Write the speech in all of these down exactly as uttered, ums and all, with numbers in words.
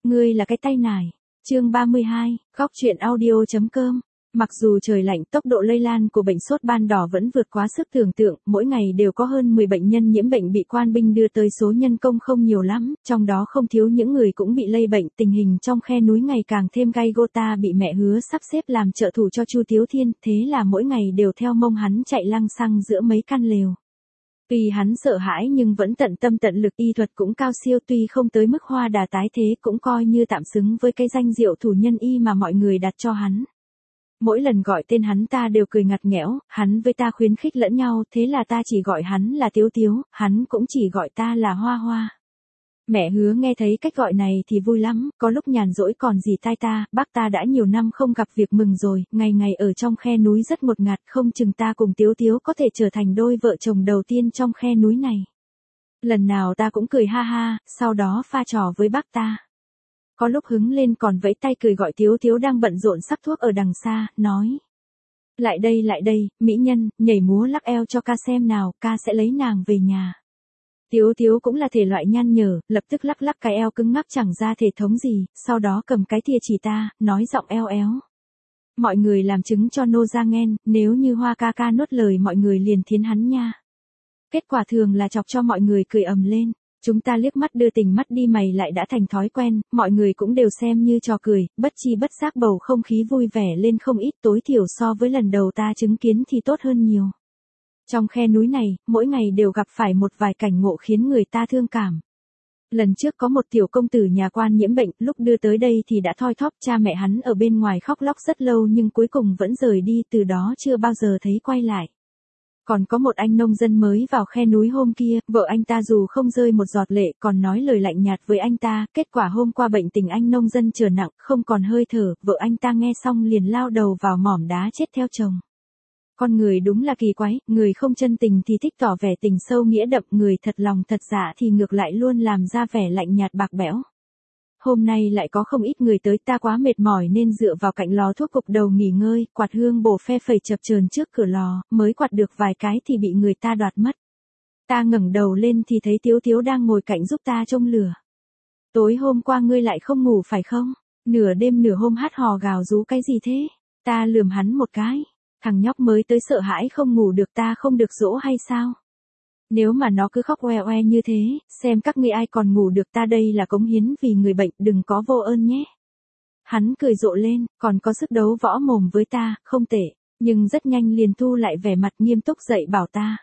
Ngươi là cái tay nải. Chương ba mươi hai, góc truyện audio chấm com. Mặc dù trời lạnh, tốc độ lây lan của bệnh sốt ban đỏ vẫn vượt quá sức tưởng tượng, mỗi ngày đều có hơn mười bệnh nhân nhiễm bệnh bị quan binh đưa tới, số nhân công không nhiều lắm, trong đó không thiếu những người cũng bị lây bệnh. Tình hình trong khe núi ngày càng thêm gay go, ta bị mẹ hứa sắp xếp làm trợ thủ cho Chu Tiếu Thiên, thế là mỗi ngày đều theo mông hắn chạy lăng xăng giữa mấy căn lều. Tuy hắn sợ hãi nhưng vẫn tận tâm tận lực, y thuật cũng cao siêu, tuy không tới mức hoa đà tái thế cũng coi như tạm xứng với cái danh diệu thủ nhân y mà mọi người đặt cho hắn. Mỗi lần gọi tên hắn ta đều cười ngặt nghẽo, hắn với ta khuyến khích lẫn nhau, thế là ta chỉ gọi hắn là Tiếu Tiếu, hắn cũng chỉ gọi ta là Hoa Hoa. Mẹ hứa nghe thấy cách gọi này thì vui lắm, có lúc nhàn rỗi còn dì tai ta, bác ta đã nhiều năm không gặp việc mừng rồi, ngày ngày ở trong khe núi rất ngột ngạt, không chừng ta cùng Tiếu Tiếu có thể trở thành đôi vợ chồng đầu tiên trong khe núi này. Lần nào ta cũng cười ha ha, sau đó pha trò với bác ta. Có lúc hứng lên còn vẫy tay cười gọi Tiếu Tiếu đang bận rộn sắp thuốc ở đằng xa, nói: Lại đây lại đây, mỹ nhân, nhảy múa lắc eo cho ca xem nào, ca sẽ lấy nàng về nhà. Tiếu Tiếu cũng là thể loại nhăn nhở, lập tức lắc lắc cái eo cứng ngắc chẳng ra thể thống gì, sau đó cầm cái thìa chỉ ta, nói giọng eo éo: Mọi người làm chứng cho nô ra nghen, nếu như Hoa ca ca nuốt lời mọi người liền thiến hắn nha. Kết quả thường là chọc cho mọi người cười ầm lên. Chúng ta liếc mắt đưa tình mắt đi mày lại đã thành thói quen, mọi người cũng đều xem như trò cười, bất chi bất giác bầu không khí vui vẻ lên không ít, tối thiểu so với lần đầu ta chứng kiến thì tốt hơn nhiều. Trong khe núi này, mỗi ngày đều gặp phải một vài cảnh ngộ khiến người ta thương cảm. Lần trước có một tiểu công tử nhà quan nhiễm bệnh, lúc đưa tới đây thì đã thoi thóp, cha mẹ hắn ở bên ngoài khóc lóc rất lâu nhưng cuối cùng vẫn rời đi, từ đó chưa bao giờ thấy quay lại. Còn có một anh nông dân mới vào khe núi hôm kia, vợ anh ta dù không rơi một giọt lệ còn nói lời lạnh nhạt với anh ta, kết quả hôm qua bệnh tình anh nông dân trở nặng, không còn hơi thở, vợ anh ta nghe xong liền lao đầu vào mỏm đá chết theo chồng. Con người đúng là kỳ quái, người không chân tình thì thích tỏ vẻ tình sâu nghĩa đậm, người thật lòng thật dạ thì ngược lại luôn làm ra vẻ lạnh nhạt bạc bẽo. Hôm nay lại có không ít người tới, ta quá mệt mỏi nên dựa vào cạnh lò thuốc gục đầu nghỉ ngơi, quạt hương bổ phe phẩy chập chờn trước cửa lò, mới quạt được vài cái thì bị người ta đoạt mất. Ta ngẩng đầu lên thì thấy Tiếu Tiếu đang ngồi cạnh giúp ta chông lửa. Tối hôm qua ngươi lại không ngủ phải không? Nửa đêm nửa hôm hát hò gào rú cái gì thế? Ta lườm hắn một cái. Thằng nhóc mới tới sợ hãi không ngủ được, ta không được dỗ hay sao? Nếu mà nó cứ khóc oe oe như thế, xem các ngươi ai còn ngủ được, ta đây là cống hiến vì người bệnh, đừng có vô ơn nhé. Hắn cười rộ lên, còn có sức đấu võ mồm với ta, không tệ, nhưng rất nhanh liền thu lại vẻ mặt nghiêm túc dậy bảo ta.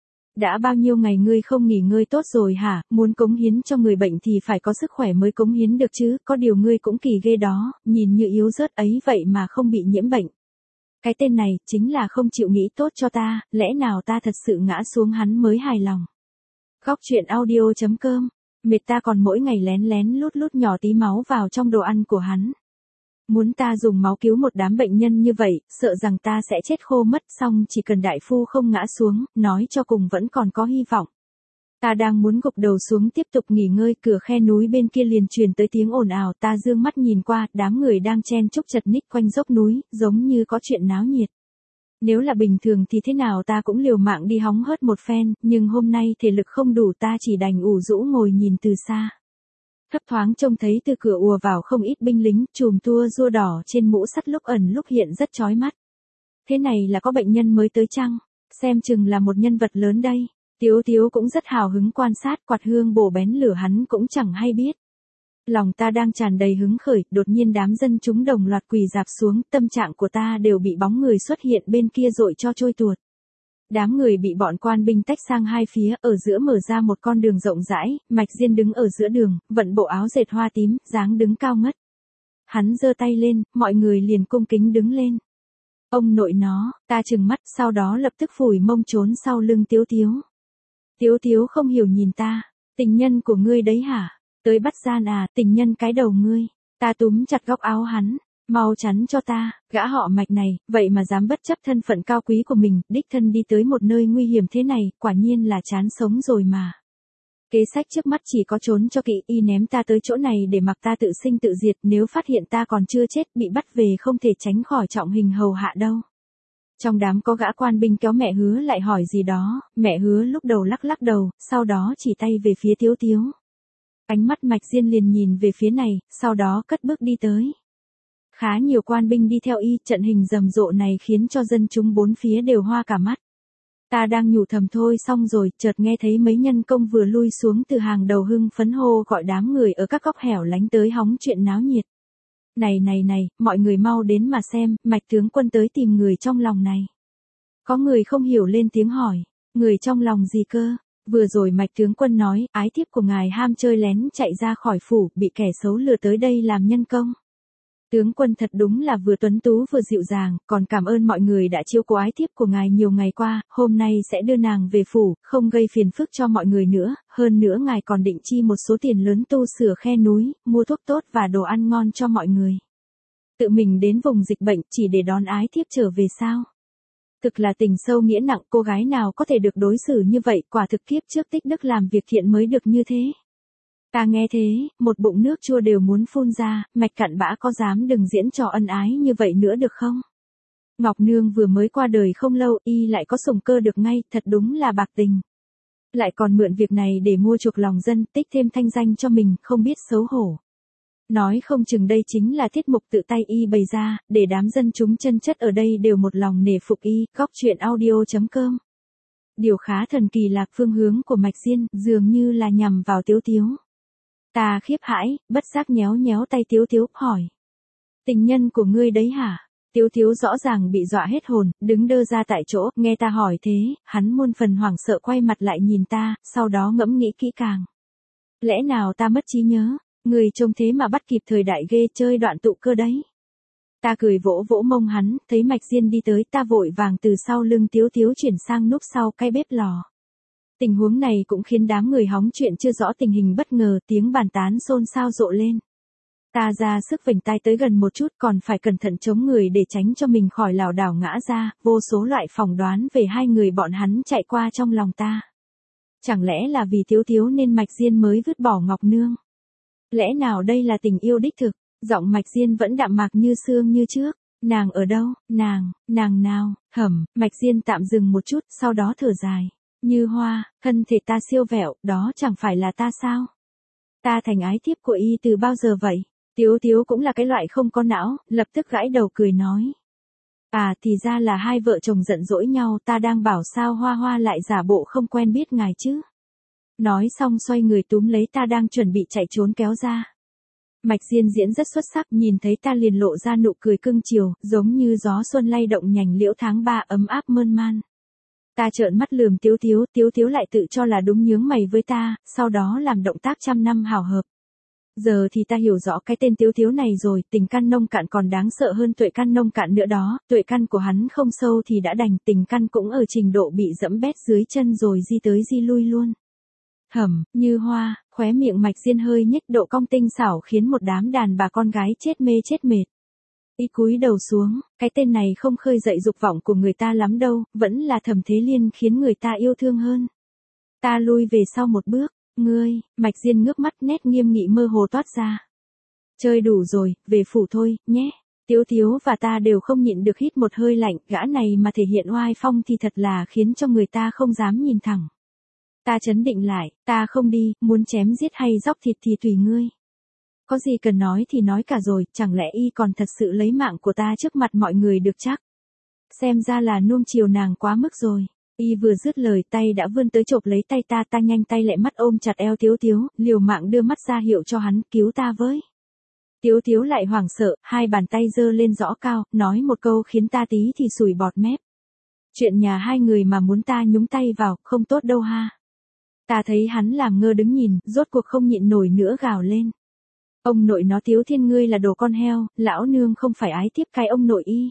Đã bao nhiêu ngày ngươi không nghỉ ngơi tốt rồi hả, muốn cống hiến cho người bệnh thì phải có sức khỏe mới cống hiến được chứ, có điều ngươi cũng kỳ ghê đó, nhìn như yếu rớt ấy vậy mà không bị nhiễm bệnh. Cái tên này, chính là không chịu nghĩ tốt cho ta, lẽ nào ta thật sự ngã xuống hắn mới hài lòng. Góc truyện audio chấm com, mệt ta còn mỗi ngày lén lén lút lút nhỏ tí máu vào trong đồ ăn của hắn. Muốn ta dùng máu cứu một đám bệnh nhân như vậy, sợ rằng ta sẽ chết khô mất, xong chỉ cần đại phu không ngã xuống, nói cho cùng vẫn còn có hy vọng. Ta đang muốn gục đầu xuống tiếp tục nghỉ ngơi, cửa khe núi bên kia liền truyền tới tiếng ồn ào, ta dương mắt nhìn qua, đám người đang chen chúc chật ních quanh dốc núi, giống như có chuyện náo nhiệt. Nếu là bình thường thì thế nào ta cũng liều mạng đi hóng hớt một phen, nhưng hôm nay thể lực không đủ, ta chỉ đành ủ rũ ngồi nhìn từ xa. Thấp thoáng trông thấy từ cửa ùa vào không ít binh lính, chùm tua rua đỏ trên mũ sắt lúc ẩn lúc hiện rất chói mắt. Thế này là có bệnh nhân mới tới chăng? Xem chừng là một nhân vật lớn đây. Tiếu Tiếu cũng rất hào hứng quan sát, quạt hương bổ bén lửa hắn cũng chẳng hay biết. Lòng ta đang tràn đầy hứng khởi, đột nhiên đám dân chúng đồng loạt quỳ rạp xuống, tâm trạng của ta đều bị bóng người xuất hiện bên kia dội cho trôi tuột. Đám người bị bọn quan binh tách sang hai phía, ở giữa mở ra một con đường rộng rãi, Mạch Diên đứng ở giữa đường, vận bộ áo dệt hoa tím, dáng đứng cao ngất. Hắn giơ tay lên, mọi người liền cung kính đứng lên. Ông nội nó, ta trừng mắt, sau đó lập tức phủi mông trốn sau lưng Tiếu Tiếu. Tiếu Tiếu không hiểu nhìn ta, tình nhân của ngươi đấy hả? Tới bắt gian à, tình nhân cái đầu ngươi. Ta túm chặt góc áo hắn, mau chắn cho ta, gã họ Mạch này, vậy mà dám bất chấp thân phận cao quý của mình, đích thân đi tới một nơi nguy hiểm thế này, quả nhiên là chán sống rồi mà. Kế sách trước mắt chỉ có trốn cho kỵ, y ném ta tới chỗ này để mặc ta tự sinh tự diệt, nếu phát hiện ta còn chưa chết, bị bắt về không thể tránh khỏi trọng hình hầu hạ đâu. Trong đám có gã quan binh kéo mẹ hứa lại hỏi gì đó, mẹ hứa lúc đầu lắc lắc đầu, sau đó chỉ tay về phía Tiếu Tiếu. Ánh mắt Mạch Diên liền nhìn về phía này, sau đó cất bước đi tới. Khá nhiều quan binh đi theo y, trận hình rầm rộ này khiến cho dân chúng bốn phía đều hoa cả mắt. Ta đang nhủ thầm thôi xong rồi, chợt nghe thấy mấy nhân công vừa lui xuống từ hàng đầu hưng phấn hô gọi đám người ở các góc hẻo lánh tới hóng chuyện náo nhiệt. Này này này, mọi người mau đến mà xem, Mạch tướng quân tới tìm người trong lòng này. Có người không hiểu lên tiếng hỏi, người trong lòng gì cơ? Vừa rồi Mạch tướng quân nói, ái thiếp của ngài ham chơi lén chạy ra khỏi phủ, bị kẻ xấu lừa tới đây làm nhân công. Tướng quân thật đúng là vừa tuấn tú vừa dịu dàng, còn cảm ơn mọi người đã chiếu cố ái thiếp của ngài nhiều ngày qua, hôm nay sẽ đưa nàng về phủ, không gây phiền phức cho mọi người nữa, hơn nữa ngài còn định chi một số tiền lớn tu sửa khe núi, mua thuốc tốt và đồ ăn ngon cho mọi người. Tự mình đến vùng dịch bệnh chỉ để đón ái thiếp trở về sao? Thực là tình sâu nghĩa nặng, cô gái nào có thể được đối xử như vậy, quả thực kiếp trước tích đức làm việc thiện mới được như thế. Ta nghe thế, một bụng nước chua đều muốn phun ra, Mạch cặn bã có dám đừng diễn trò ân ái như vậy nữa được không? Ngọc Nương vừa mới qua đời không lâu, y lại có sủng cơ được ngay, thật đúng là bạc tình. Lại còn mượn việc này để mua chuộc lòng dân, tích thêm thanh danh cho mình, không biết xấu hổ. Nói không chừng đây chính là tiết mục tự tay y bày ra, để đám dân chúng chân chất ở đây đều một lòng nể phục y, góc truyện audio chấm com. Điều khá thần kỳ là phương hướng của Mạch Diên, dường như là nhằm vào Tiếu Tiếu. Ta khiếp hãi, bất giác nhéo nhéo tay Tiếu Tiếu, hỏi. Tình nhân của ngươi đấy hả? Tiếu Tiếu rõ ràng bị dọa hết hồn, đứng đơ ra tại chỗ, nghe ta hỏi thế, hắn muôn phần hoảng sợ quay mặt lại nhìn ta, sau đó ngẫm nghĩ kỹ càng. Lẽ nào ta mất trí nhớ? Người trông thế mà bắt kịp thời đại ghê, chơi đoạn tụ cơ đấy. Ta cười vỗ vỗ mông hắn, thấy Mạch Diên đi tới, ta vội vàng từ sau lưng Tiếu Tiếu chuyển sang núp sau cái bếp lò. Tình huống này cũng khiến đám người hóng chuyện chưa rõ tình hình bất ngờ, tiếng bàn tán xôn xao rộ lên. Ta ra sức vểnh tai tới gần một chút, còn phải cẩn thận chống người để tránh cho mình khỏi lảo đảo ngã ra, vô số loại phỏng đoán về hai người bọn hắn chạy qua trong lòng ta. Chẳng lẽ là vì Tiếu Tiếu nên Mạch Diên mới vứt bỏ Ngọc Nương? Lẽ nào đây là tình yêu đích thực? Giọng Mạch Diên vẫn đạm mạc như xương như trước. Nàng ở đâu? Nàng, nàng nào? Hẩm, Mạch Diên tạm dừng một chút, sau đó thở dài. Như Hoa, thân thể ta siêu vẹo, đó chẳng phải là ta sao? Ta thành ái thiếp của y từ bao giờ vậy? Tiếu Tiếu cũng là cái loại không có não, lập tức gãi đầu cười nói. À thì ra là hai vợ chồng giận dỗi nhau, ta đang bảo sao Hoa Hoa lại giả bộ không quen biết ngài chứ? Nói xong xoay người túm lấy ta đang chuẩn bị chạy trốn kéo ra. Mạch Diên diễn rất xuất sắc, nhìn thấy ta liền lộ ra nụ cười cưng chiều, giống như gió xuân lay động nhành liễu tháng ba ấm áp mơn man. Ta trợn mắt lườm Tiếu Tiếu, Tiếu Tiếu lại tự cho là đúng nhướng mày với ta, sau đó làm động tác trăm năm hào hợp. Giờ thì ta hiểu rõ cái tên Tiếu Tiếu này rồi, tình căn nông cạn còn đáng sợ hơn tuệ căn nông cạn nữa đó, tuệ căn của hắn không sâu thì đã đành, tình căn cũng ở trình độ bị dẫm bét dưới chân rồi di tới di lui luôn. Hẩm, Như Hoa, khóe miệng Mạch Diên hơi nhếch, độ cong tinh xảo khiến một đám đàn bà con gái chết mê chết mệt. Y cúi đầu xuống, cái tên này không khơi dậy dục vọng của người ta lắm đâu, vẫn là Thẩm Thế Liên khiến người ta yêu thương hơn. Ta lui về sau một bước, ngươi, Mạch Diên ngước mắt, nét nghiêm nghị mơ hồ toát ra. Chơi đủ rồi, về phủ thôi, nhé. Tiếu Tiếu và ta đều không nhịn được hít một hơi lạnh, gã này mà thể hiện oai phong thì thật là khiến cho người ta không dám nhìn thẳng. Ta chấn định lại, ta không đi, muốn chém giết hay dóc thịt thì tùy ngươi. Có gì cần nói thì nói cả rồi, chẳng lẽ y còn thật sự lấy mạng của ta trước mặt mọi người được chắc? Xem ra là nuông chiều nàng quá mức rồi. Y vừa dứt lời tay đã vươn tới chộp lấy tay ta, ta nhanh tay lẹ mắt ôm chặt eo Tiếu Tiếu, liều mạng đưa mắt ra hiệu cho hắn, cứu ta với. Tiếu Tiếu lại hoảng sợ, hai bàn tay giơ lên rõ cao, nói một câu khiến ta tí thì sủi bọt mép. Chuyện nhà hai người mà muốn ta nhúng tay vào, không tốt đâu ha. Ta thấy hắn làm ngơ đứng nhìn, rốt cuộc không nhịn nổi nữa gào lên. Ông nội nó Tiếu Thiên ngươi là đồ con heo, lão nương không phải ái tiếp cái ông nội y.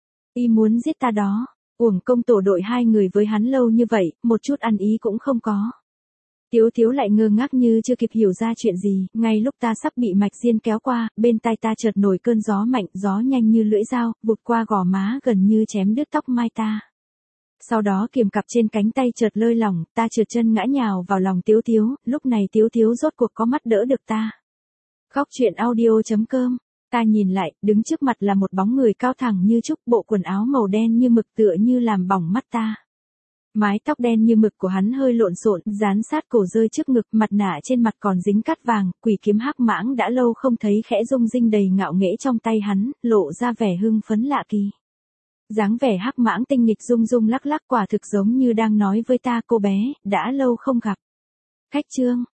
Y muốn giết ta đó, uổng công tổ đội hai người với hắn lâu như vậy, một chút ăn ý cũng không có. Tiếu Tiếu lại ngơ ngác như chưa kịp hiểu ra chuyện gì, ngay lúc ta sắp bị Mạch Diên kéo qua, bên tai ta chợt nổi cơn gió mạnh, gió nhanh như lưỡi dao, vụt qua gò má gần như chém đứt tóc mai ta. Sau đó kiềm cặp trên cánh tay chợt lơi lỏng, ta trượt chân ngã nhào vào lòng Tiếu Tiếu, lúc này Tiếu Tiếu rốt cuộc có mắt đỡ được ta. Góc truyện audio chấm com, ta nhìn lại, đứng trước mặt là một bóng người cao thẳng như trúc, bộ quần áo màu đen như mực tựa như làm bỏng mắt ta. Mái tóc đen như mực của hắn hơi lộn xộn, dán sát cổ rơi trước ngực, mặt nạ trên mặt còn dính cát vàng, quỷ kiếm hắc mãng đã lâu không thấy khẽ rung rinh đầy ngạo nghễ trong tay hắn, lộ ra vẻ hưng phấn lạ kỳ. Dáng vẻ hắc mãng tinh nghịch rung rung lắc lắc quả thực giống như đang nói với ta cô bé, đã lâu không gặp. Khách trương,